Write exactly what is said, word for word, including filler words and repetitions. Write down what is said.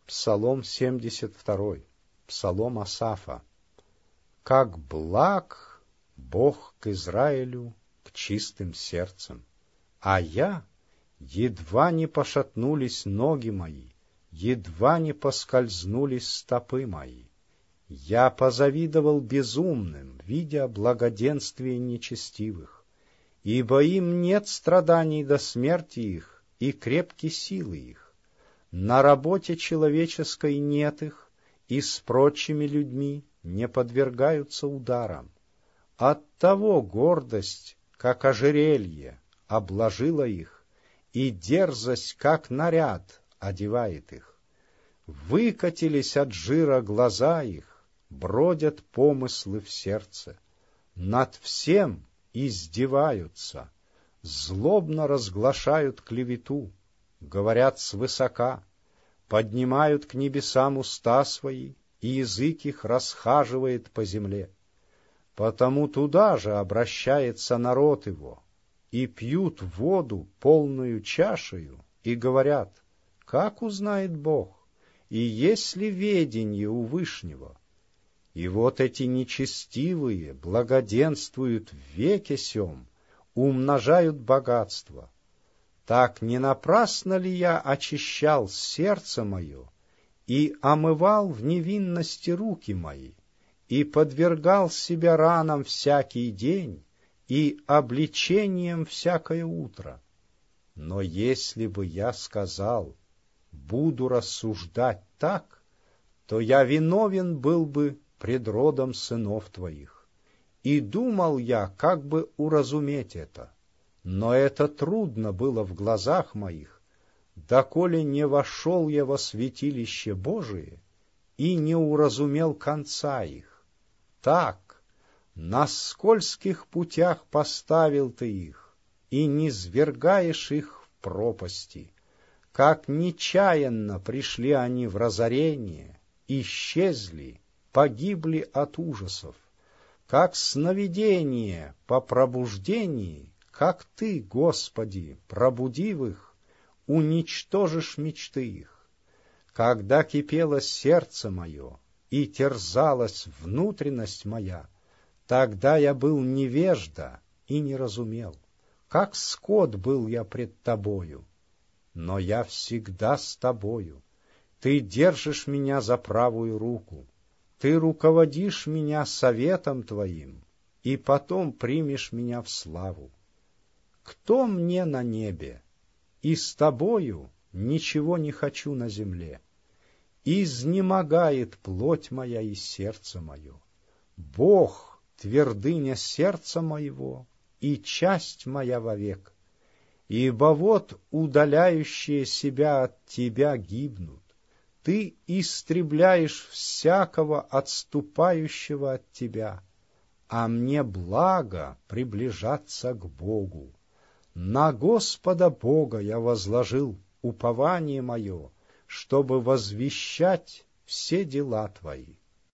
Псалом семьдесят два, псалом Асафа. «Как благ Бог к Израилю, к чистым сердцем, а я, едва не пошатнулись ноги мои, едва не поскользнулись стопы мои. Я позавидовал безумным, видя благоденствие нечестивых, ибо им нет страданий до смерти их, и крепки силы их. На работе человеческой нет их, и с прочими людьми не подвергаются ударам. Оттого гордость, как ожерелье, обложила их, и дерзость, как наряд, одевает их. Выкатились от жира глаза их, бродят помыслы в сердце. Над всем издеваются, злобно разглашают клевету, говорят свысока, поднимают к небесам уста свои, и язык их расхаживает по земле. Потому туда же обращается народ его, и пьют воду полную чашею, и говорят: как узнает Бог, и есть ли веденье у Вышнего? И вот эти нечестивые благоденствуют в веке сем, умножают богатство. Так не напрасно ли я очищал сердце мое и омывал в невинности руки мои, и подвергал себя ранам всякий день и обличением всякое утро? Но если бы я сказал: буду рассуждать так, то я виновен был бы пред родом сынов твоих. И думал я, как бы уразуметь это, но это трудно было в глазах моих, доколе не вошел я во святилище Божие и не уразумел конца их. Так, на скользких путях поставил ты их, и низвергаешь их в пропасти. Как нечаянно пришли они в разорение, исчезли, погибли от ужасов. Как сновидение по пробуждении, как ты, Господи, пробудив их, уничтожишь мечты их. Когда кипело сердце мое и терзалась внутренность моя, тогда я был невежда и не разумел. Как скот был я пред тобою, но я всегда с тобою. Ты держишь меня за правую руку, ты руководишь меня советом твоим, и потом примешь меня в славу. Кто мне на небе? И с тобою ничего не хочу на земле. Изнемогает плоть моя и сердце мое. Бог — твердыня сердца моего и часть моя вовек. Ибо вот удаляющие себя от тебя гибнут. Ты истребляешь всякого отступающего от тебя, а мне благо приближаться к Богу. На Господа Бога я возложил упование мое, чтобы возвещать все дела твои.